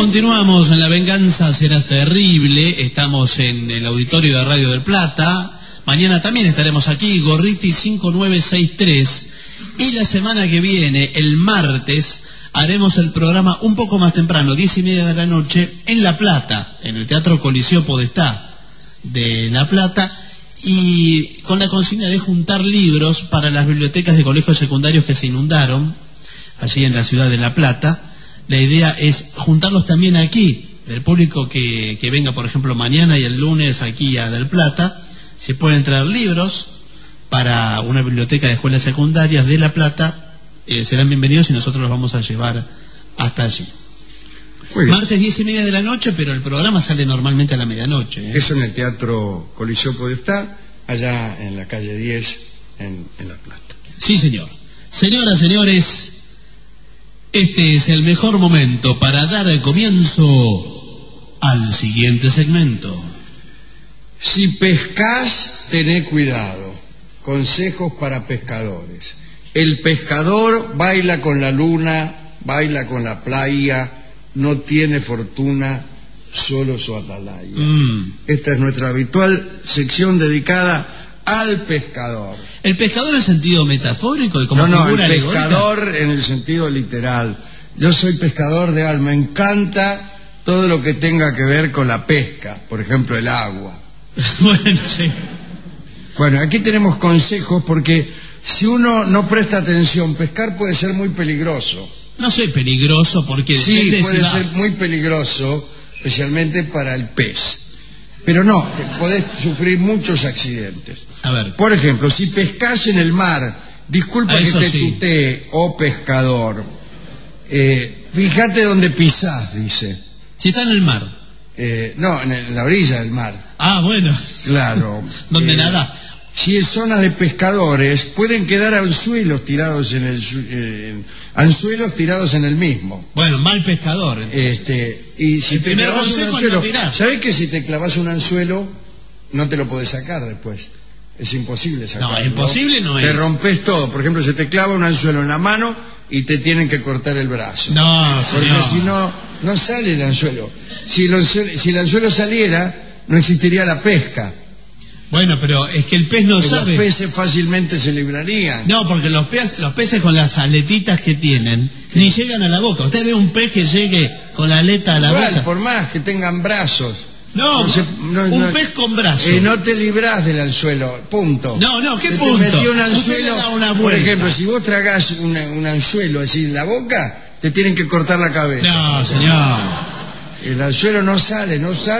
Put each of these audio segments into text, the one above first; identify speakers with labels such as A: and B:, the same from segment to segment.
A: Continuamos en La Venganza Será Terrible. Estamos en el auditorio de Radio del Plata. Mañana también estaremos aquí, Gorriti 5963. Y la semana que viene, el martes, haremos el programa un poco más temprano, 10:30 de la noche, en La Plata, en el Teatro Coliseo Podestá de La Plata, y con la consigna de juntar libros para las bibliotecas de colegios secundarios que se inundaron allí en la ciudad de La Plata. La idea es juntarlos también aquí, el público que venga, por ejemplo, mañana y el lunes aquí a Del Plata. Se pueden traer libros para una biblioteca de escuelas secundarias de La Plata, serán bienvenidos y nosotros los vamos a llevar hasta allí. Martes 10:30 de la noche, pero el programa sale normalmente a la medianoche.
B: Eso en el Teatro Coliseo Podestá, allá en la calle 10, en La Plata.
A: Sí, señor. Señoras, señores, este es el mejor momento para dar el comienzo al siguiente segmento.
B: Si pescás, tené cuidado. Consejos para pescadores. El pescador baila con la luna, baila con la playa, no tiene fortuna, solo su atalaya. Esta es nuestra habitual sección dedicada al pescador.
A: ¿El pescador en sentido metafórico y como
B: No,
A: figura
B: el
A: alegórica?
B: pescador en el sentido literal. Yo soy pescador de alma, me encanta todo lo que tenga que ver con la pesca, por ejemplo el agua.
A: Bueno, sí.
B: Bueno, aquí tenemos consejos porque si uno no presta atención, pescar puede ser muy peligroso.
A: No soy peligroso porque...
B: Sí, puede ser muy peligroso, especialmente para el pez. Pero no, podés sufrir muchos accidentes.
A: A ver.
B: Por ejemplo, si pescás en el mar, disculpa que te tutee, oh pescador, fíjate dónde pisás, dice.
A: Si está en el mar.
B: No, en la orilla del mar.
A: Ah, bueno.
B: Claro.
A: ¿Dónde nadás?
B: Si es zona de pescadores, pueden quedar anzuelos tirados en el anzuelos tirados en el mismo.
A: Bueno, mal pescador.
B: Y si te clavas un anzuelo,
A: no,
B: ¿sabés que si te clavas un anzuelo no te lo podés sacar después? Es imposible sacarlo.
A: No, imposible no es.
B: Te rompes todo. Por ejemplo, se te clava un anzuelo en la mano y te tienen que cortar el brazo.
A: No, señor.
B: Porque si no, no sale el anzuelo. Si el anzuelo saliera, no existiría la pesca.
A: Bueno, pero es que el pez no sabe.
B: Los peces fácilmente se librarían.
A: No, porque los peces con las aletitas que tienen, ni llegan a la boca. Usted ve un pez que llegue con la aleta a la boca.
B: Por más que tengan brazos.
A: No, un pez con brazos.
B: No te librás del anzuelo, punto.
A: No, ¿qué punto?
B: Te metió un anzuelo,
A: da una
B: por ejemplo, si vos tragás un anzuelo así en la boca, te tienen que cortar la cabeza.
A: No, señor.
B: El anzuelo no sale.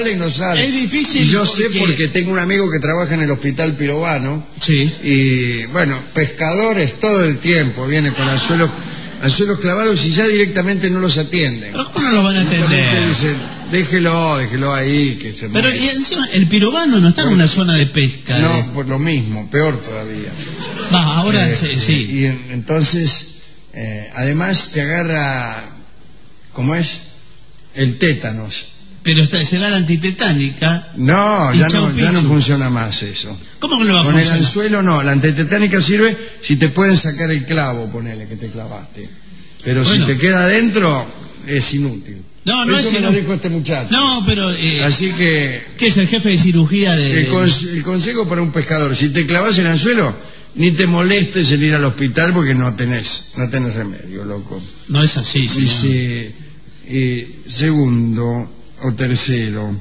A: Es difícil.
B: Y yo sé porque tengo un amigo que trabaja en el Hospital Pirovano.
A: Sí.
B: Y bueno, pescadores todo el tiempo vienen con anzuelos clavados y ya directamente no los atienden.
A: ¿Pero cómo no los van a atender?
B: Dicen, déjelo ahí.
A: Pero y encima, el Pirovano no está en una zona de pesca.
B: No, por lo mismo, peor todavía.
A: Ahora sí.
B: Y entonces, además te agarra, ¿cómo es? El tétanos.
A: Pero se da la antitetánica.
B: No, ya no funciona más eso.
A: ¿Cómo que no va a funcionar?
B: Con el anzuelo no, la antitetánica sirve si te pueden sacar el clavo, ponele que te clavaste. Pero si te queda adentro, es inútil.
A: No
B: eso
A: es
B: me
A: inútil.
B: lo dijo este muchacho.
A: No, pero...
B: Así que...
A: ¿Qué es el jefe de cirugía de...?
B: El consejo para un pescador, si te clavas el anzuelo, ni te molestes en ir al hospital porque no tenés remedio, loco.
A: No es así, señor.
B: Segundo o tercero,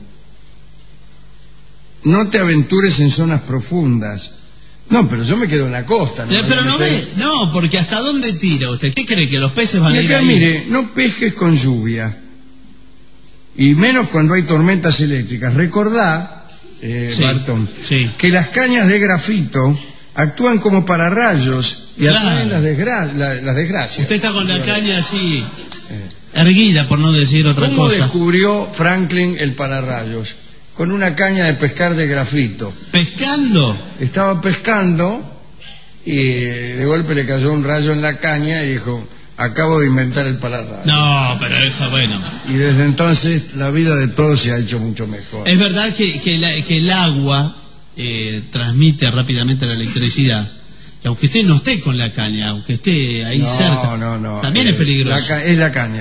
B: no te aventures en zonas profundas. No, pero yo me quedo en la costa.
A: Pero no ve, no, porque ¿hasta dónde tira usted? ¿Qué cree, que los peces van a ir ahí?
B: Mire, no pesques con lluvia, y menos cuando hay tormentas eléctricas. Recordá, Barton, que las cañas de grafito actúan como pararrayos y atraen las desgracias.
A: Usted está con la caña así... erguida, por no decir otra cosa.
B: ¿Cómo descubrió Franklin el pararrayos? Con una caña de pescar de grafito.
A: ¿Pescando?
B: Estaba pescando y de golpe le cayó un rayo en la caña y dijo, acabo de inventar el pararrayos.
A: No, pero eso, bueno.
B: Y desde entonces la vida de todos se ha hecho mucho mejor.
A: Es verdad que el agua transmite rápidamente la electricidad. Y aunque usted no esté con la caña, aunque esté ahí cerca,
B: no.
A: también es peligroso.
B: Es la caña.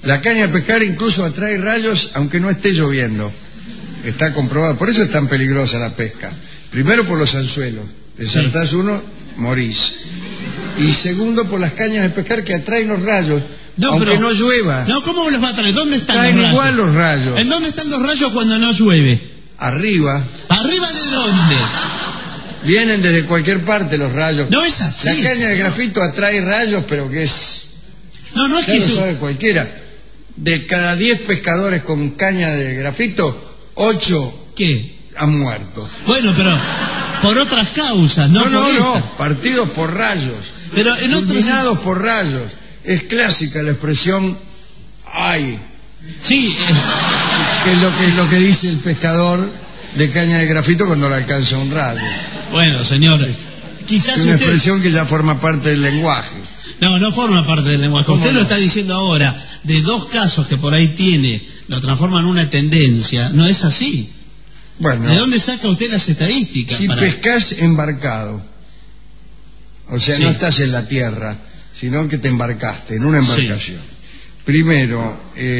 B: La caña de pescar incluso atrae rayos aunque no esté lloviendo. Está comprobado. Por eso es tan peligrosa la pesca. Primero por los anzuelos. Desertás uno, morís. Y segundo por las cañas de pescar que atraen los rayos. Aunque no llueva.
A: No, ¿cómo los va a traer? ¿Dónde están
B: Traen
A: los rayos?
B: igual los rayos.
A: ¿En dónde están los rayos cuando no llueve?
B: Arriba.
A: ¿Arriba de dónde?
B: Vienen desde cualquier parte los rayos.
A: No es así.
B: La caña de grafito atrae rayos, pero que es...
A: No es
B: ya
A: que
B: lo
A: eso...
B: sabe cualquiera. De cada 10 pescadores con caña de grafito, 8
A: ¿Qué?
B: han muerto.
A: Bueno, pero por otras causas, no por esta.
B: Partidos por rayos.
A: Pero en otros...
B: Fulminados por rayos. Es clásica la expresión ¡ay!
A: Sí.
B: Que es lo que dice el pescador de caña de grafito cuando le alcanza un rayo.
A: Bueno, señor, quizás
B: Es una
A: usted...
B: expresión que ya forma parte del lenguaje.
A: No forma parte del lenguaje.
B: ¿Cómo
A: Usted
B: no?
A: lo está diciendo ahora, de 2 casos que por ahí tiene, lo transforma en una tendencia. No es así.
B: Bueno,
A: ¿De dónde saca usted las estadísticas?
B: si pescás embarcado, o sea,
A: Sí.
B: no estás en la tierra, sino que te embarcaste en una embarcación. Primero,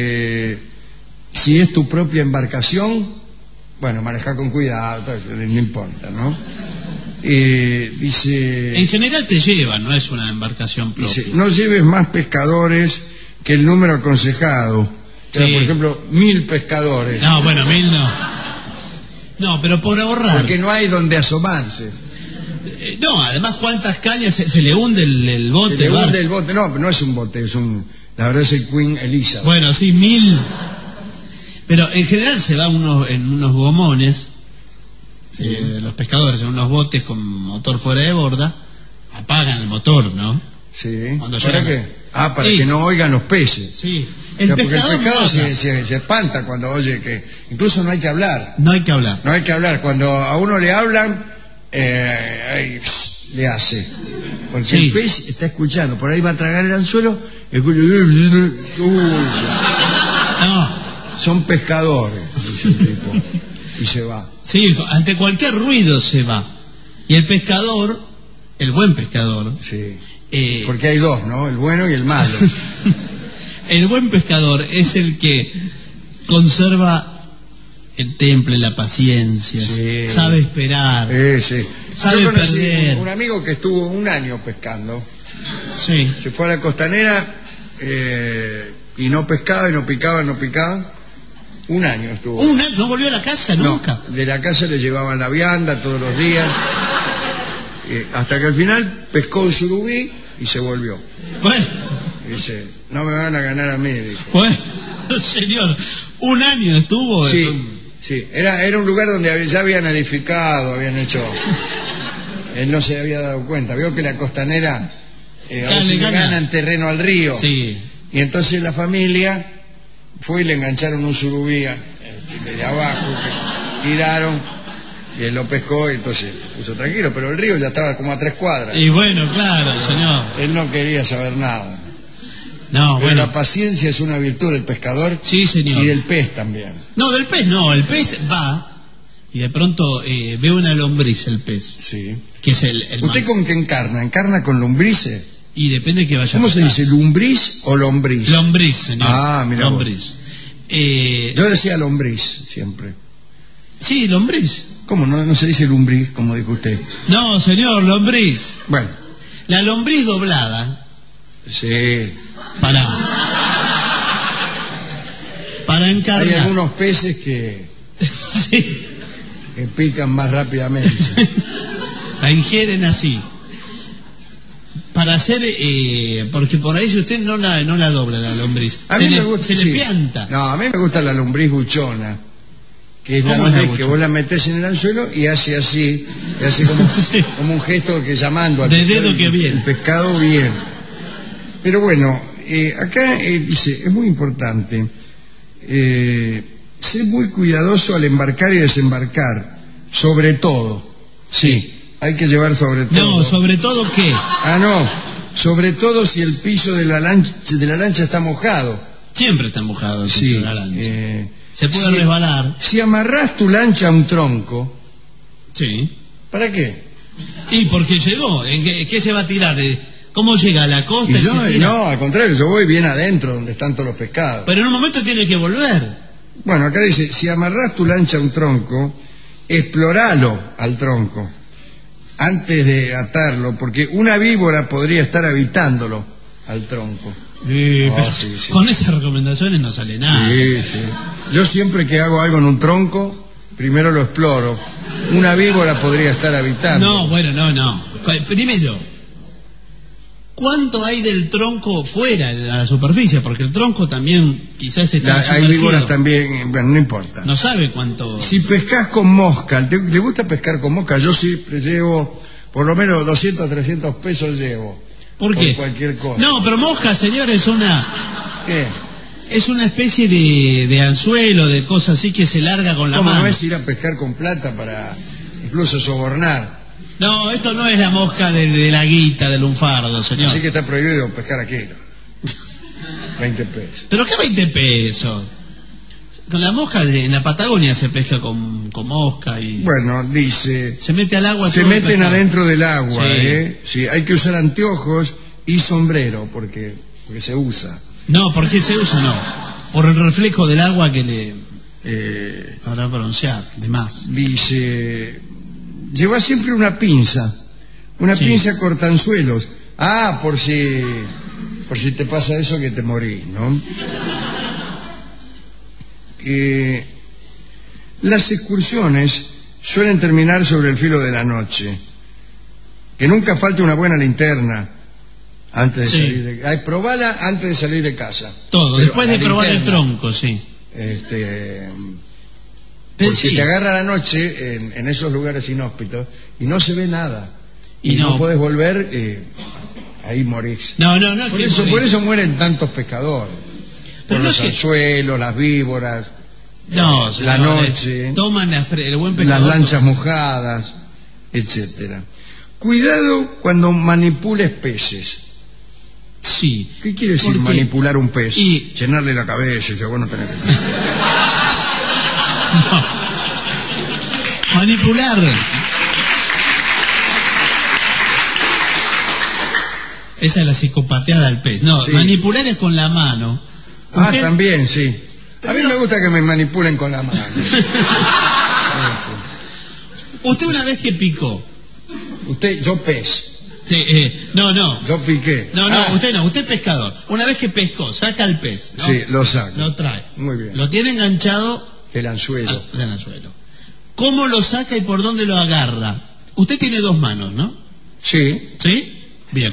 B: si es tu propia embarcación, bueno, maneja con cuidado, no importa, ¿no? Dice...
A: En general te llevan, no es una embarcación propia.
B: Dice, no lleves más pescadores que el número aconsejado. O sea,
A: Sí.
B: por ejemplo, 1000 pescadores.
A: No, bueno, 1000 no. No, pero por ahorrar.
B: Porque no hay donde asomarse.
A: No, además, ¿cuántas cañas se le hunde el bote?
B: Se le
A: barco?
B: hunde el bote. No es un bote, la verdad es el Queen Elizabeth.
A: Bueno, sí, 1000. Pero en general se va en unos gomones, los pescadores en unos botes con motor fuera de borda, apagan el motor, ¿no?
B: Sí.
A: Cuando
B: ¿Para
A: llegan-
B: qué? Para
A: Sí.
B: que no oigan los peces.
A: Sí.
B: O sea, porque el pescado
A: no
B: se
A: habla.
B: espanta cuando oye que... Incluso no hay que hablar.
A: No hay que hablar.
B: No hay que hablar. Cuando a uno le hablan, le hace. Porque
A: Sí.
B: el pez está escuchando. Por ahí va a tragar el anzuelo. Escucha...
A: No.
B: Son pescadores, dice el tipo. Y se va.
A: Sí, ante cualquier ruido se va. Y el pescador, el buen pescador,
B: Sí.
A: eh,
B: Porque hay dos, ¿no? El bueno y el malo.
A: el buen pescador es el que conserva el temple, la paciencia,
B: Sí.
A: sabe esperar,
B: Sí.
A: sabe
B: Yo conocí
A: perder.
B: un amigo que estuvo 1 año pescando.
A: Sí.
B: Se fue a la costanera y no pescaba, y no picaba, no picaba. 1 año estuvo.
A: No volvió a la casa nunca.
B: No, de la casa le llevaban la vianda todos los días. Hasta que al final pescó un surubí y se volvió.
A: Bueno,
B: Dice, no me van a ganar a mí, dijo.
A: bueno, señor, 1 año estuvo.
B: Sí, era un lugar donde ya habían edificado, habían hecho... Él no se había dado cuenta. Vio que la costanera a veces le ganan terreno al río.
A: Sí.
B: Y entonces la familia fue y le engancharon un surubí de abajo, que tiraron, y él lo pescó y entonces puso tranquilo, pero el río ya estaba como a 3 cuadras.
A: Y bueno, claro, señor.
B: Él no quería saber nada.
A: No,
B: Pero
A: bueno.
B: la paciencia es una virtud del pescador
A: Sí, señor.
B: y del pez también.
A: No, del pez no, el pez va y de pronto ve una lombriz el pez,
B: Sí.
A: que es el
B: ¿Usted
A: man-
B: con qué encarna? ¿Encarna con lombrices?
A: Y depende que vaya
B: ¿Cómo
A: a
B: se
A: pescar.
B: dice? ¿Lumbriz o lombriz?
A: Lombriz, señor.
B: Ah, mira vos.
A: Lombriz.
B: Yo decía lombriz siempre.
A: Sí, lombriz.
B: ¿Cómo? ¿No se dice lumbriz, como dijo usted?
A: No, señor, lombriz.
B: Bueno,
A: La lombriz doblada
B: sí.
A: para
B: Hay
A: encarnar.
B: algunos peces que
A: Sí.
B: pican más rápidamente.
A: La ingieren así. Para hacer, porque por ahí si usted no la dobla la lombriz,
B: A
A: se
B: mí
A: le,
B: me gusta,
A: se le
B: sí.
A: pianta.
B: No, a mí me gusta la lombriz buchona, que es la
A: ¿Cómo es la
B: lombriz que
A: buchona?
B: vos la metés en el anzuelo y hace así, y hace como,
A: Sí.
B: como un gesto que llamando al
A: De
B: pescado,
A: dedo que viene.
B: el pescado bien. Pero bueno, acá dice, es muy importante, ser muy cuidadoso al embarcar y desembarcar, sobre todo. Sí, hay que llevar sobre todo.
A: No, sobre todo qué.
B: No, sobre todo si el piso de la lancha está mojado.
A: Siempre está mojado el piso
B: Sí,
A: de la lancha. Se puede
B: si-
A: resbalar.
B: Si amarrás tu lancha a un tronco,
A: Sí.
B: ¿para qué?
A: Y porque llegó. ¿En qué se va a tirar? ¿Cómo llega a la costa?
B: Y
A: y
B: yo,
A: se tira?
B: no, al contrario, yo voy bien adentro, donde están todos los pescados.
A: Pero en un momento tiene que volver.
B: Bueno, acá dice, si amarrás tu lancha a un tronco, exploralo al tronco antes de atarlo, porque una víbora podría estar habitándolo al tronco.
A: Pero
B: sí.
A: con esas recomendaciones no sale nada.
B: Sí. Yo siempre que hago algo en un tronco, primero lo exploro. Una víbora podría estar habitando.
A: No, bueno, no. Primero, ¿cuánto hay del tronco fuera de la superficie? Porque el tronco también quizás está
B: Hay
A: sumergido.
B: víboras también, bueno, no importa.
A: No sabe cuánto.
B: Si pescas con mosca, ¿te gusta pescar con mosca? Yo siempre llevo, por lo menos 200, 300 pesos llevo.
A: ¿Por qué?
B: Por cualquier cosa.
A: No, pero mosca, señor, es una especie de anzuelo, de cosa así que se larga con la
B: ¿Cómo
A: mano.
B: no es ir a pescar con plata para incluso sobornar?
A: No, esto no es la mosca de la guita, del lunfardo, señor.
B: Así que está prohibido pescar aquí. 20 pesos.
A: ¿Pero qué 20 pesos? Con la mosca en la Patagonia se pesca con mosca y...
B: Bueno, dice...
A: Se mete al agua...
B: Se
A: todo el
B: meten
A: pescado.
B: adentro del agua,
A: Sí.
B: Sí, hay que usar anteojos y sombrero, porque se usa.
A: No, ¿por qué se usa? No. Por el reflejo del agua que le hará broncear, de más.
B: Dice... Lleva siempre una pinza. Una
A: Sí.
B: pinza cortanzuelos. Por si te pasa eso que te morís, ¿no? Las excursiones suelen terminar sobre el filo de la noche. Que nunca falte una buena linterna antes de
A: Sí.
B: salir de... probala antes de salir de casa.
A: Todo,
B: Pero
A: después
B: la
A: de probar el
B: linterna,
A: tronco, sí.
B: Porque
A: Sí.
B: te agarra la noche en esos lugares inhóspitos y no se ve nada.
A: Y
B: Y no
A: no
B: puedes volver, ahí morís.
A: No, es
B: Por
A: que
B: eso, mueren tantos pescadores.
A: Pero
B: Por
A: no
B: los
A: es que-
B: anzuelos, las víboras,
A: No,
B: la
A: señor,
B: noche,
A: toman el buen
B: las
A: pescador.
B: lanchas mojadas, etcétera. Cuidado cuando manipules peces.
A: Sí.
B: ¿Qué quiere decir
A: ¿Por qué?
B: manipular un pez?
A: Y-
B: Llenarle la cabeza y bueno, tener que...
A: Manipular. Esa es la psicopateada del pez. No,
B: Sí.
A: manipular es con la mano. Usted-
B: También, sí. A mí me gusta que me manipulen con la mano.
A: Usted una vez que picó.
B: Yo pez.
A: Sí, no.
B: Yo piqué.
A: No, usted no, usted es pescador. Una vez que pescó, saca el pez, ¿no?
B: Sí, lo saco.
A: Lo trae.
B: Muy bien.
A: Lo tiene enganchado
B: El anzuelo.
A: del anzuelo. ¿Cómo lo saca y por dónde lo agarra? Usted tiene dos manos, ¿no?
B: Sí.
A: ¿Sí? Bien.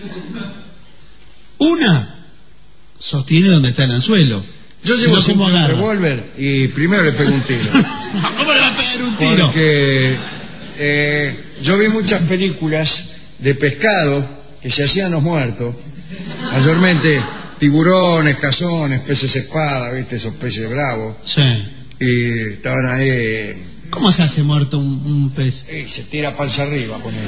A: Una sostiene donde está el anzuelo.
B: Yo
A: Si
B: llevo
A: no,
B: siempre
A: ¿cómo
B: un
A: agarra?
B: revólver y primero le pego un tiro.
A: ¿Cómo le va a pegar un tiro?
B: Porque yo vi muchas películas de pescado que se hacían los muertos. Mayormente tiburones, cazones, peces espada, ¿viste? Esos peces bravos.
A: Sí.
B: Y estaban ahí...
A: ¿Cómo se hace muerto un pez?
B: Y se tira panza arriba, ponele.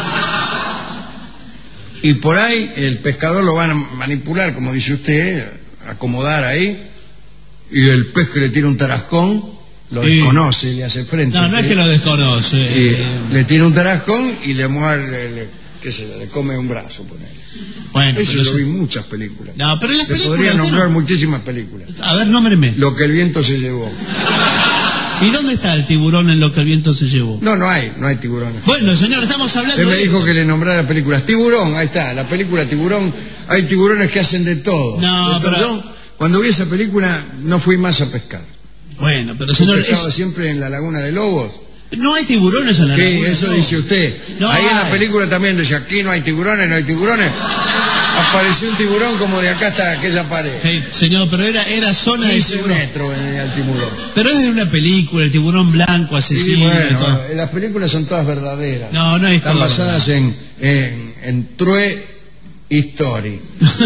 B: Y por ahí el pescador lo van a manipular, como dice usted, acomodar ahí, y el pez que le tira un tarascón lo
A: Sí.
B: desconoce, le hace frente.
A: No es que lo desconoce.
B: Y le tira un tarascón y le muerde, le come un brazo, ponele.
A: Bueno,
B: Eso
A: pero
B: lo vi
A: sí.
B: en muchas películas.
A: No, pero en las
B: Le
A: películas
B: podría
A: usted
B: nombrar
A: no-
B: muchísimas películas.
A: A ver, nómbreme.
B: Lo que el viento se llevó.
A: ¿Y dónde está el tiburón en lo que el viento se llevó?
B: No hay tiburones.
A: Bueno, señor, estamos hablando
B: Usted me
A: de...
B: dijo que le nombrara películas. Tiburón, ahí está, la película Tiburón. Hay tiburones que hacen de todo.
A: No,
B: Entonces,
A: pero-
B: yo, cuando vi esa película, no fui más a pescar.
A: Bueno, pero
B: Yo
A: señor,
B: pescaba siempre en la Laguna de Lobos.
A: no hay tiburones en la
B: Sí,
A: laguna.
B: eso
A: no.
B: dice usted.
A: No
B: Ahí en la
A: hay.
B: película también decía, aquí no hay tiburones, no hay tiburones. Apareció un tiburón como de acá hasta aquella pared.
A: Sí, señor, pero era zona de
B: 15
A: tiburón.
B: metros venía el tiburón.
A: Pero es de una película, el tiburón blanco,
B: Sí,
A: asesino. y todo.
B: bueno, las películas son todas verdaderas.
A: No es
B: Están
A: todo
B: basadas
A: verdad.
B: en true history.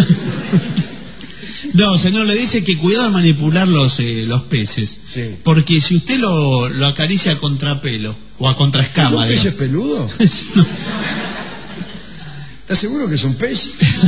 A: No, señor, le dice que cuidado al manipular los peces.
B: Sí.
A: Porque si usted lo acaricia a contrapelo o a contraescama,
B: ¿Son peces
A: digamos.
B: peludos? ¿Estás seguro que son peces?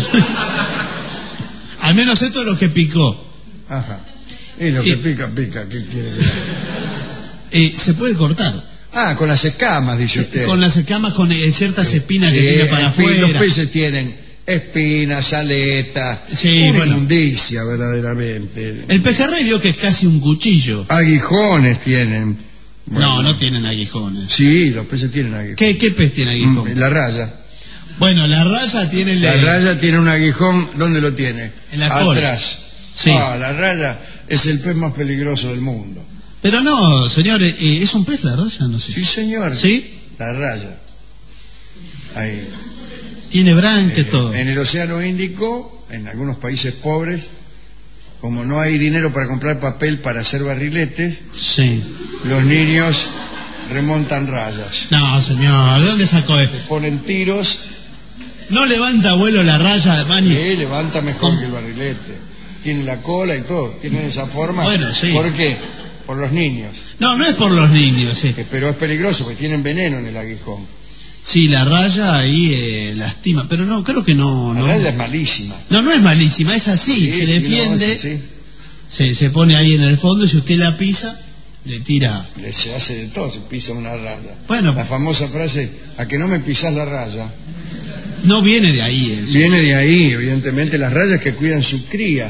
A: Al menos esto es lo que picó.
B: Ajá. Y lo que pica, pica. ¿Qué quiere decir?
A: Se puede cortar.
B: Con las escamas, dice usted.
A: Con las escamas, con ciertas espinas que
B: Sí,
A: tiene para
B: en fin,
A: afuera.
B: los peces tienen espinas, aletas,
A: Sí,
B: una
A: bueno.
B: inmundicia verdaderamente.
A: El pejerrey vio que es casi un cuchillo.
B: Aguijones tienen. Bueno,
A: No tienen aguijones.
B: Sí, los peces tienen aguijones.
A: ¿Qué pez tiene aguijón?
B: La raya.
A: Bueno, la raya tiene el...
B: La raya tiene un aguijón, ¿dónde lo tiene?
A: En la cola.
B: Atrás.
A: Sí.
B: La raya es el pez más peligroso del mundo.
A: Pero no, señor, ¿es un pez la raya? No sé.
B: Sí, señor.
A: ¿Sí?
B: La raya. Ahí.
A: Tiene branque, todo.
B: En el Océano Índico, en algunos países pobres, como no hay dinero para comprar papel para hacer barriletes,
A: Sí.
B: los niños remontan rayas.
A: No, señor, ¿de dónde sacó esto?
B: Le ponen tiros
A: ¿No levanta vuelo la raya, Mani?
B: y levanta mejor que el barrilete. Tiene la cola y todo, tienen esa forma.
A: Bueno, sí.
B: ¿Por qué? Por los niños.
A: No es por los niños, sí.
B: Pero es peligroso porque tienen veneno en el aguijón.
A: Sí, la raya ahí lastima, pero no, creo que no.
B: La raya es malísima.
A: No es malísima, es así,
B: Sí,
A: se
B: sí,
A: defiende,
B: no, sí.
A: se pone ahí en el fondo y si usted la pisa, le tira.
B: Se hace de todo, se pisa una raya.
A: Bueno.
B: La famosa frase, a que no me pisás la raya.
A: No viene de ahí eso.
B: Viene de ahí, evidentemente, las rayas que cuidan su cría.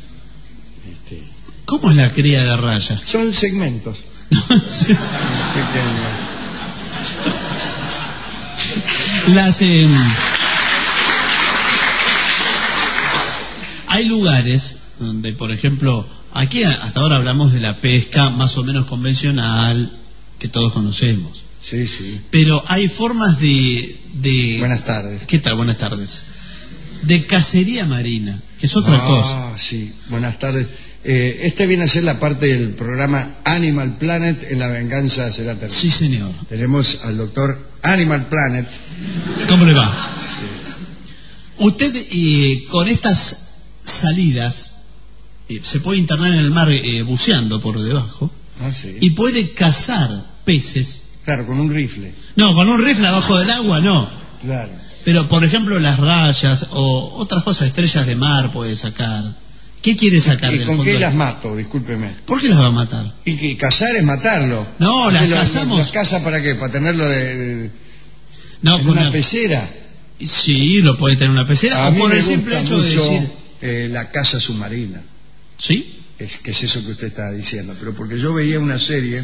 A: ¿Cómo es la cría de raya?
B: Son segmentos
A: Sí.
B: pequeños.
A: Las, hay lugares donde, por ejemplo, aquí hasta ahora hablamos de la pesca más o menos convencional, que todos conocemos.
B: Sí, sí.
A: Pero hay formas de...
B: Buenas tardes.
A: ¿Qué tal? Buenas tardes. De cacería marina, que es otra cosa.
B: Sí. Buenas tardes. Este viene a ser la parte del programa Animal Planet en La Venganza Será Terrible.
A: Sí, señor.
B: Tenemos al doctor Animal Planet.
A: ¿Cómo le va? Usted con estas salidas se puede internar en el mar buceando por debajo
B: Sí.
A: y puede cazar peces.
B: Claro, con un rifle.
A: No, con un rifle abajo del agua no.
B: Claro.
A: Pero, por ejemplo, las rayas o otras cosas, estrellas de mar puede sacar. ¿Qué quiere sacar
B: ¿Y
A: del
B: con
A: fondo?
B: qué las mato? Discúlpeme.
A: ¿Por qué las va a matar?
B: Y que cazar es matarlo.
A: No, las
B: ¿Usted
A: cazamos.
B: ¿Las caza para qué? ¿Para tenerlo
A: No,
B: en
A: con
B: una pecera?
A: Sí, lo puede tener una pecera.
B: A
A: O
B: mí
A: por
B: me
A: el simple
B: gusta
A: hecho de
B: mucho,
A: decir.
B: la caza submarina.
A: ¿Sí?
B: Que es eso que usted está diciendo. Pero porque yo veía una serie,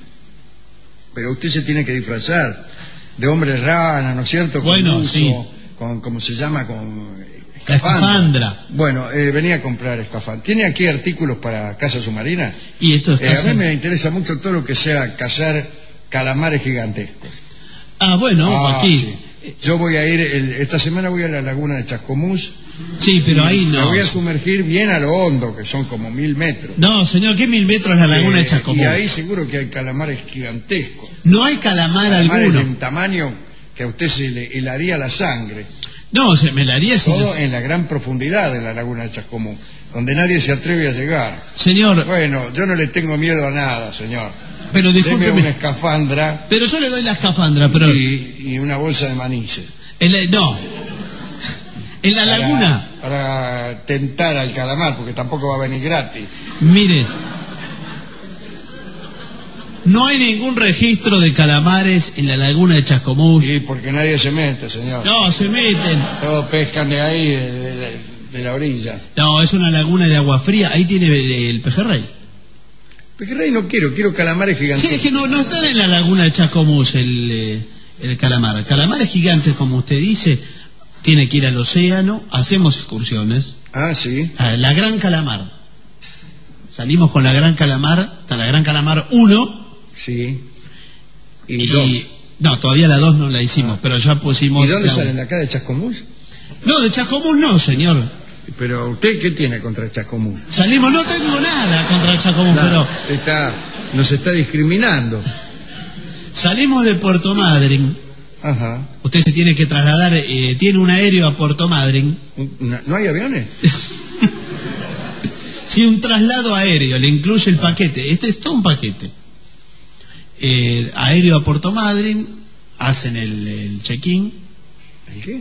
B: pero usted se tiene que disfrazar de hombre rana, ¿no es cierto? Con
A: Bueno,
B: buzo,
A: sí.
B: con, ¿cómo se llama? Con
A: La escafandra.
B: Bueno, venía a comprar escafandra. ¿Tiene aquí artículos para caza submarina?
A: Y esto es
B: A
A: caza.
B: mí me interesa mucho todo lo que sea cazar calamares gigantescos.
A: Ah, bueno, aquí.
B: Sí. Yo voy a ir, esta semana voy a la laguna de Chascomús.
A: Sí, pero ahí
B: Me
A: no.
B: voy a sumergir bien a lo hondo, que son como 1000 metros.
A: No, señor, ¿qué 1000 metros es la laguna de Chascomús?
B: Y ahí seguro que hay calamares gigantescos.
A: No hay calamar
B: Calamares de
A: alguno.
B: un tamaño que a usted se le helaría la sangre.
A: No, se me la haría si...
B: Todo en la gran profundidad de la laguna de Chascomús, donde nadie se atreve a llegar.
A: Señor,
B: Bueno, yo no le tengo miedo a nada, señor.
A: pero
B: Deme una
A: discúlpeme.
B: escafandra
A: Pero yo le doy la escafandra, pero...
B: y una bolsa de manices.
A: No. En la laguna,
B: Para tentar al calamar, porque tampoco va a venir gratis.
A: mire, no hay ningún registro de calamares en la laguna de Chascomús.
B: Sí, porque nadie se mete, señor.
A: No, se meten.
B: Todos pescan de ahí, de la orilla.
A: No, es una laguna de agua fría. Ahí tiene el pejerrey.
B: Pejerrey no quiero calamares
A: Sí,
B: gigantes.
A: es que no están en la laguna de Chascomús el calamar. Calamares gigantes, como usted dice, tiene que ir al océano. Hacemos excursiones.
B: Ah, sí.
A: La Gran Calamar. Salimos con la Gran Calamar, hasta la Gran Calamar 1.
B: Sí. Y dos.
A: No, todavía la 2 no la hicimos, pero ya pusimos...
B: ¿Y dónde
A: la-
B: salen? ¿De acá de Chascomús?
A: No, de Chascomús no, señor.
B: Pero ¿usted qué tiene contra Chascomús?
A: Salimos, no tengo nada contra Chascomús,
B: Nada,
A: pero
B: nos está discriminando.
A: salimos de Puerto Madryn.
B: Ajá.
A: Usted se tiene que trasladar, tiene un aéreo a Puerto Madryn.
B: ¿No hay aviones?
A: Sí, un traslado aéreo, le incluye el paquete. Este es todo un paquete. Aéreo a Puerto Madryn, hacen el check-in,
B: ¿El qué?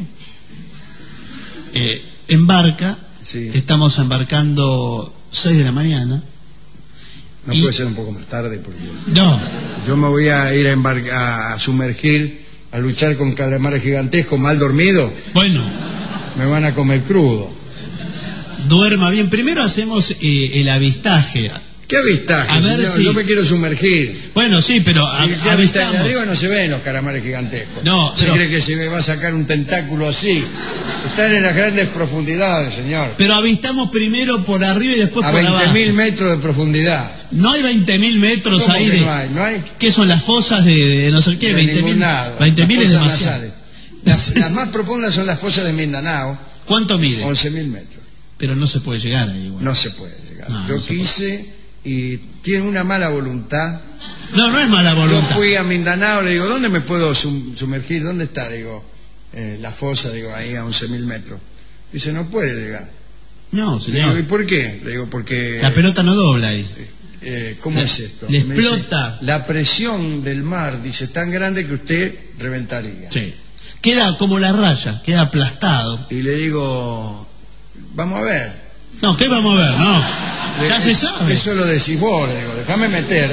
A: embarca,
B: Sí.
A: estamos embarcando 6 de la mañana.
B: No
A: Y-
B: puede ser un poco más tarde porque
A: No,
B: yo me voy a ir a sumergir, a luchar con calamares gigantescos mal dormido.
A: bueno,
B: Me van a comer crudo.
A: Duerma bien. Primero hacemos el avistaje.
B: ¿Qué avistaje?
A: A ver si...
B: Yo me quiero sumergir.
A: Bueno, sí, pero
B: ¿Qué avistaje? De arriba no se ven los calamares gigantescos.
A: No,
B: ¿Se cree que se va a sacar un tentáculo así? Están en las grandes profundidades, señor.
A: Pero avistamos primero por arriba y después por abajo.
B: A 20.000 metros de profundidad.
A: No hay 20.000 metros ahí de...
B: No hay.
A: ¿Qué son las fosas de no sé qué? 20.000. 20.000 es demasiado.
B: Las más profundas son las fosas de Mindanao.
A: ¿Cuánto mide?
B: 11.000 metros.
A: Pero no se puede llegar ahí. Bueno.
B: No se puede llegar.
A: No,
B: yo
A: no
B: quise y tiene una mala voluntad.
A: No es mala voluntad.
B: Yo fui a Mindanao, le digo, ¿dónde me puedo sumergir? ¿Dónde está? Le digo, la fosa, digo, ahí a 11.000 metros. Dice, no puede llegar.
A: No,
B: señor. Le digo, ¿y por qué? Le digo, porque...
A: La pelota no dobla ahí.
B: ¿Cómo es esto?
A: Le explota.
B: Dice, la presión del mar, dice, tan grande que usted reventaría.
A: Sí. Queda como la raya, queda aplastado.
B: Y le digo, vamos a ver.
A: No, ¿qué vamos a ver? No, ya se sabe.
B: Eso lo decís vos, le digo, déjame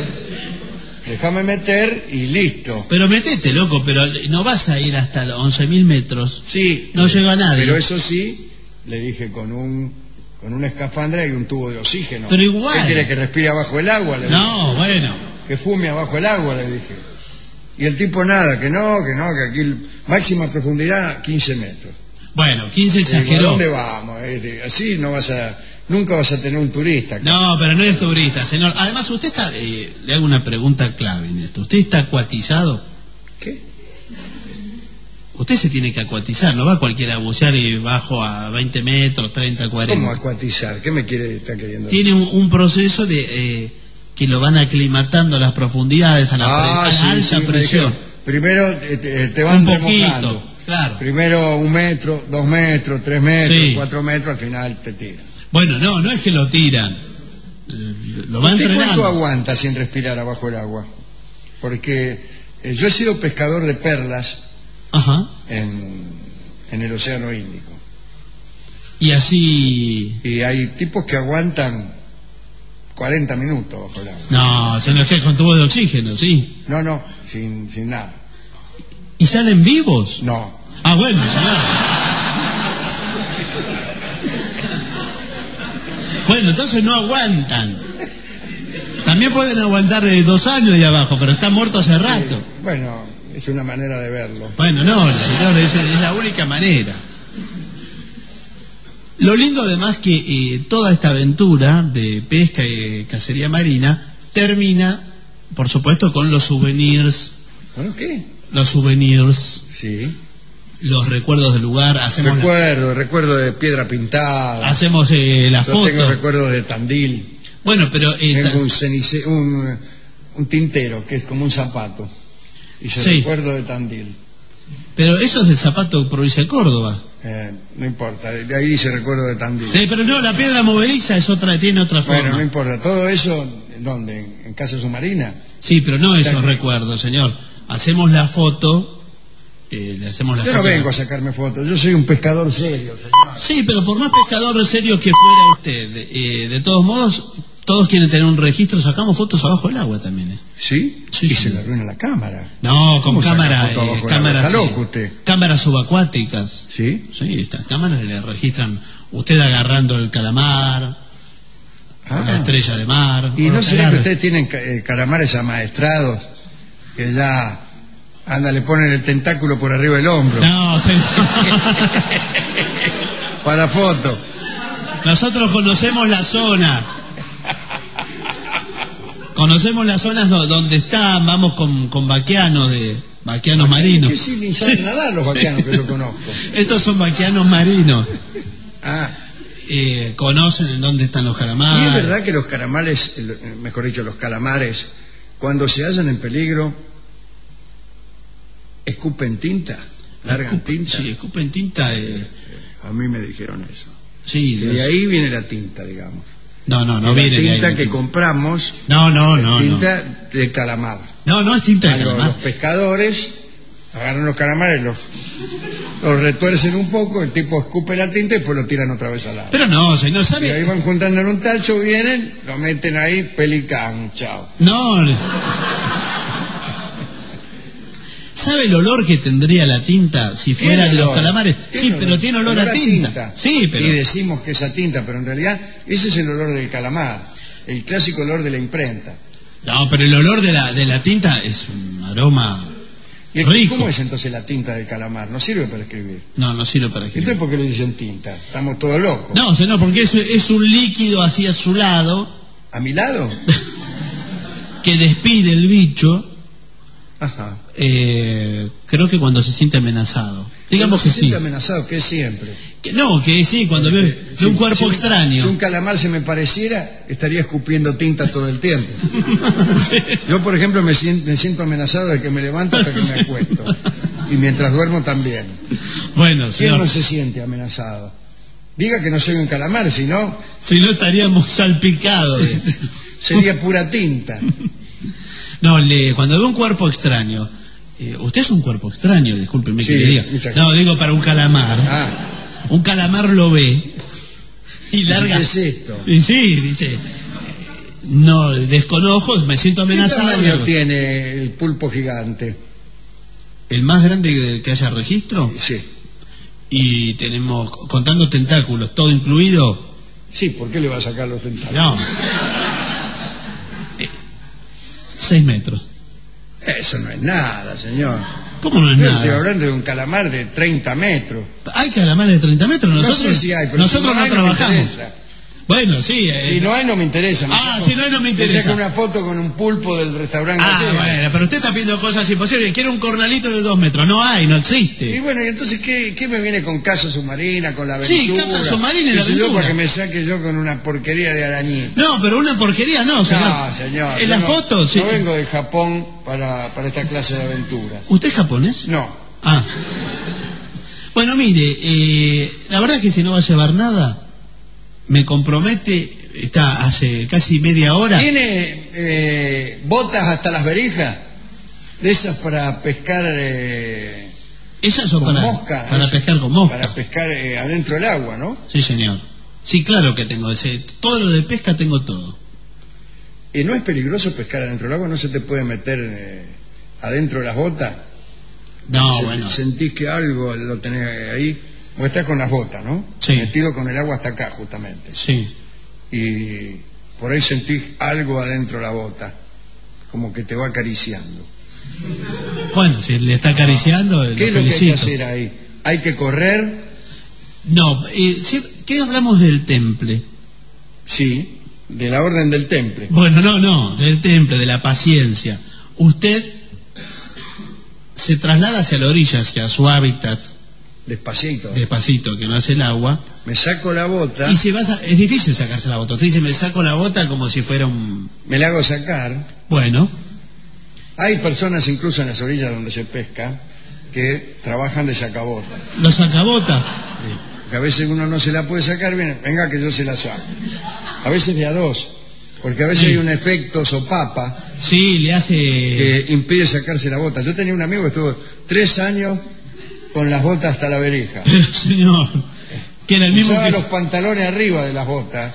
B: meter y listo.
A: Pero metete, loco, pero no vas a ir hasta los 11.000 metros.
B: Sí.
A: No llega nadie.
B: Pero eso sí, le dije con una escafandra y un tubo de oxígeno.
A: Pero igual.
B: ¿Qué quiere, que respire abajo el agua? Le
A: no,
B: dije.
A: Bueno.
B: Que fume abajo el agua, le dije. Y el tipo nada, que aquí máxima profundidad 15 metros.
A: Bueno, 15 exageró.
B: Digo, ¿a dónde vamos? Así nunca vas a tener un turista acá.
A: No, pero no es turista, señor. Además, usted está, le hago una pregunta clave en esto. ¿Usted está acuatizado?
B: ¿Qué?
A: Usted se tiene que acuatizar, no va cualquiera a bucear y bajo a 20 metros, 30, 40.
B: ¿Cómo acuatizar? ¿Qué me está queriendo decir?
A: Tiene un proceso de que lo van aclimatando a las profundidades, a la alta presión.
B: Primero te van remojando.
A: Claro.
B: Primero 1 metro, 2 metros, 3 metros, 4 metros, al final te tiran.
A: Bueno, no es que lo tiran. Lo van entrenando.
B: ¿Cuánto aguanta sin respirar abajo el agua? Porque yo he sido pescador de perlas.
A: Ajá.
B: En el Océano Índico.
A: Y así...
B: Y hay tipos que aguantan 40 minutos bajo el agua.
A: No, se nos queda con tubos de oxígeno, sí.
B: No, sin nada.
A: ¿Y salen vivos?
B: No.
A: Ah, bueno, señor. Bueno, entonces no aguantan. También pueden aguantar 2 años ahí abajo, pero están muertos hace rato.
B: Sí, bueno, es una manera de verlo.
A: Bueno, no, señor, es la única manera. Lo lindo además que toda esta aventura de pesca y cacería marina termina, por supuesto, con los souvenirs.
B: ¿Bueno qué?
A: Los souvenirs.
B: Sí.
A: Los recuerdos del lugar. Hacemos
B: recuerdo de piedra pintada.
A: Hacemos la foto.
B: Yo tengo recuerdos de Tandil.
A: Bueno, pero...
B: tengo un tintero que es como un zapato. Y se recuerdo de Tandil.
A: Pero eso es del zapato provincia de Córdoba.
B: No importa, de ahí dice recuerdo de Tandil.
A: Pero no, la piedra movediza tiene otra forma.
B: Bueno, no importa, todo eso, ¿dónde? ¿En Casa Submarina?
A: Sí, pero no esos recuerdos, señor. Hacemos la foto...
B: Yo no vengo a sacarme fotos, yo soy un pescador serio, señor.
A: Sí, pero por más pescador serio que fuera usted, de todos modos, todos quieren tener un registro, sacamos fotos abajo del agua también.
B: ¿Sí?
A: Sí,
B: y
A: sí.
B: se le arruina la cámara.
A: No, con cámaras
B: ¿Está loco usted?
A: Cámaras subacuáticas.
B: ¿Sí?
A: Sí, estas cámaras le registran usted agarrando el calamar, la estrella de mar.
B: ¿Y no será que ustedes tienen calamares amaestrados que ya... Anda, le ponen el tentáculo por arriba del hombro?
A: No, señor.
B: Para foto.
A: Nosotros conocemos la zona. Conocemos las zonas donde están, vamos con vaqueanos marinos.
B: Que sí, ni saben nadar los vaqueanos que yo conozco.
A: Estos son vaqueanos marinos.
B: Ah.
A: Conocen en dónde están los calamares.
B: Y es verdad que los calamares, mejor dicho, los calamares, cuando se hallan en peligro, escupen tinta, largan tinta.
A: Sí, escupen tinta.
B: A mí me dijeron eso.
A: Sí.
B: Que de ahí viene la tinta, digamos.
A: No viene
B: de ahí. La tinta que compramos.
A: No.
B: Tinta de calamar.
A: No es tinta de calamar.
B: Los pescadores agarran los calamares, los retuercen un poco, el tipo escupe la tinta y después lo tiran otra vez al agua.
A: Pero no, señor, ¿sabe?
B: Y ahí van juntando en un tacho, vienen, lo meten ahí, pelicán, chao.
A: No. ¿Sabe el olor que tendría la tinta si fuera de los calamares? Sí, pero tiene olor a tinta. Sí, pero...
B: Y decimos que esa tinta, pero en realidad ese es el olor del calamar, el clásico olor de la imprenta.
A: No, pero el olor de la tinta es un aroma rico.
B: ¿Cómo es entonces la tinta del calamar? ¿No sirve para escribir?
A: No, no sirve para escribir.
B: Entonces, ¿por qué le dicen tinta? Estamos todos locos.
A: No, señor, porque es un líquido así azulado.
B: ¿A mi lado?
A: Que despide el bicho.
B: Ajá.
A: Creo que cuando se siente amenazado. Digamos que sí.
B: Se siente amenazado, que es siempre.
A: Que sí, cuando ve un cuerpo extraño.
B: Si un calamar se me pareciera, estaría escupiendo tinta todo el tiempo.
A: Sí.
B: Yo, por ejemplo, me siento amenazado de que me levanto hasta que me acuesto. Y mientras duermo también.
A: Bueno, señor.
B: ¿Quién no se siente amenazado? Diga que no soy un calamar, si no...
A: Si no estaríamos salpicados.
B: Sería pura tinta.
A: No, cuando ve un cuerpo extraño, usted es un cuerpo extraño, discúlpeme
B: sí,
A: que le diga. No, digo para un calamar. Un calamar lo ve y larga.
B: ¿Qué es esto?
A: Y sí, dice, no, desconozco, me siento amenazado.
B: ¿Qué tamaño tiene el pulpo gigante?
A: ¿El más grande del que haya registro?
B: Sí.
A: Y tenemos, contando tentáculos, todo incluido.
B: Sí, ¿por qué le va a sacar los tentáculos?
A: No. 6 metros.
B: Eso no es nada, señor.
A: ¿Cómo no es
B: Yo
A: nada?
B: estoy hablando de un calamar de 30 metros.
A: ¿Hay calamares de 30 metros? Nosotros
B: no sé si hay, pero
A: nosotros
B: si no, hay,
A: trabajamos.
B: No me interesa.
A: Bueno, sí.
B: Si no hay, no me interesa.
A: Si no hay, no me interesa.
B: Me saco una foto con un pulpo del restaurante.
A: Bueno, pero usted está pidiendo cosas imposibles. Quiere un cornalito de 2 metros. No hay, no existe.
B: Y bueno, y entonces, ¿qué me viene con Casa Submarina, con la aventura?
A: Sí, Casa Submarina y la aventura.
B: Yo para que me saque yo con una porquería de arañita.
A: No, pero una porquería no, señor.
B: No, señor.
A: En la foto, sí.
B: Yo vengo de Japón para esta clase de aventuras.
A: ¿Usted es japonés?
B: No.
A: Bueno, mire, la verdad es que si no va a llevar nada, me compromete, está hace casi media hora.
B: ¿Tiene botas hasta las verijas? De esas para pescar
A: esas son
B: con
A: para
B: mosca.
A: Para pescar con mosca.
B: Para pescar adentro del agua, ¿no?
A: Sí, señor. Sí, claro que tengo todo lo de pesca tengo todo.
B: ¿Y no es peligroso pescar adentro del agua? ¿No se te puede meter adentro de las botas?
A: No, bueno.
B: ¿Sentís que algo lo tenés ahí? Porque estás con las botas, ¿no?
A: Sí.
B: Metido con el agua hasta acá, justamente.
A: Sí.
B: Y por ahí sentís algo adentro de la bota, como que te va acariciando.
A: Bueno, si le está acariciando,
B: ¿Qué es lo que hay que hacer ahí? ¿Hay que correr?
A: No, ¿qué hablamos del temple?
B: Sí, de la orden del temple.
A: Bueno, no, del temple, de la paciencia. Usted se traslada hacia la orilla, hacia su hábitat. Despacito, que no hace el agua.
B: Me saco la bota.
A: Y es difícil sacarse la bota. Usted dice, me saco la bota como si fuera un...
B: Me la hago sacar.
A: Bueno.
B: Hay personas incluso en las orillas donde se pesca que trabajan de sacabota.
A: ¿Lo sacabota?
B: Sí. Que a veces uno no se la puede sacar, venga que yo se la saco. A veces de a dos. Porque a veces hay un efecto sopapa.
A: Sí, le hace...
B: que impide sacarse la bota. Yo tenía un amigo que estuvo 3 años con las botas hasta la verija.
A: Pero, señor, que era el mismo
B: usaba
A: que...
B: los pantalones arriba de las botas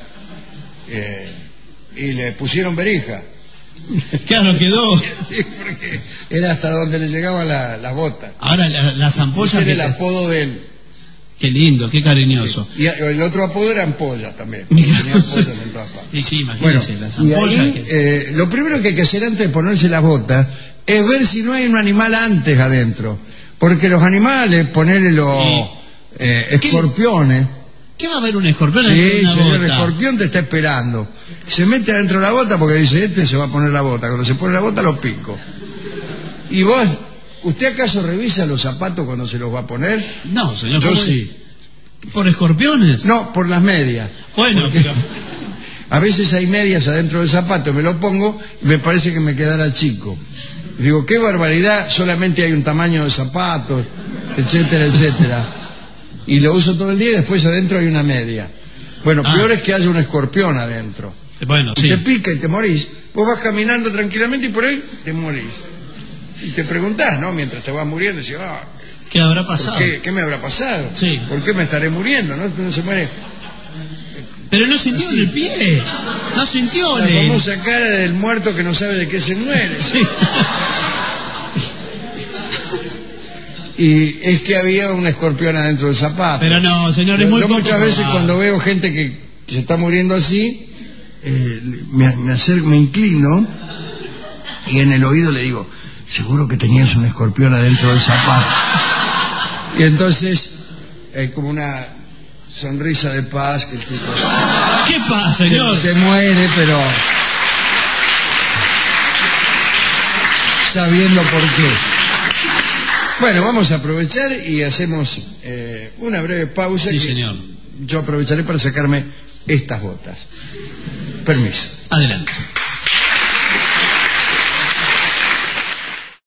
B: y le pusieron verija.
A: Claro, quedó.
B: Sí, porque era hasta donde le llegaban las botas.
A: Ahora, las ampollas...
B: Ese era el apodo de él.
A: Qué lindo, qué cariñoso.
B: Sí. Y el otro apodo era ampollas también. Tenía ampollas en todas partes.
A: Y sí, imagínense,
B: bueno,
A: las ampollas...
B: Ahí, lo primero que hay que hacer antes de ponerse las botas es ver si no hay un animal antes adentro. Porque los animales, ponerle los escorpiones...
A: ¿Qué va a haber un escorpión
B: sí,
A: en una
B: señor,
A: bota?
B: El escorpión te está esperando. Se mete adentro de la bota porque dice, este se va a poner la bota. Cuando se pone la bota lo pico. Y vos, ¿usted acaso revisa los zapatos cuando se los va a poner?
A: No, señor.
B: Yo sí.
A: ¿Por escorpiones?
B: No, por las medias.
A: Bueno,
B: porque a veces hay medias adentro del zapato, me lo pongo y me parece que me quedará chico. Digo, qué barbaridad, solamente hay un tamaño de zapatos, etcétera, etcétera. Y lo uso todo el día y después adentro hay una media. Bueno, peor es que haya un escorpión adentro.
A: Bueno,
B: y
A: sí.
B: te pica y te morís. Vos vas caminando tranquilamente y por ahí te morís. Y te preguntás, ¿no? Mientras te vas muriendo, decís,
A: ¿qué habrá pasado?
B: ¿Qué me habrá pasado?
A: Sí.
B: ¿Por qué me estaré muriendo? ¿No? No se muere.
A: Pero no sintió en el pie. No sintió
B: la famosa cara del muerto que no sabe de qué se muere.
A: Sí.
B: y es que había un escorpión adentro del zapato.
A: Pero no, señor, es muy
B: Yo
A: poco
B: muchas veces
A: probable.
B: cuando veo gente que se está muriendo así, me acerco, me inclino y en el oído le digo, seguro que tenías un escorpión adentro del zapato. Y entonces como una sonrisa de paz que el tipo
A: ¿Qué pasa, señor?
B: se muere, pero sabiendo por qué. Bueno, vamos a aprovechar y hacemos una breve pausa.
A: Sí,
B: que
A: señor.
B: Yo aprovecharé para sacarme estas botas. Permiso.
A: Adelante.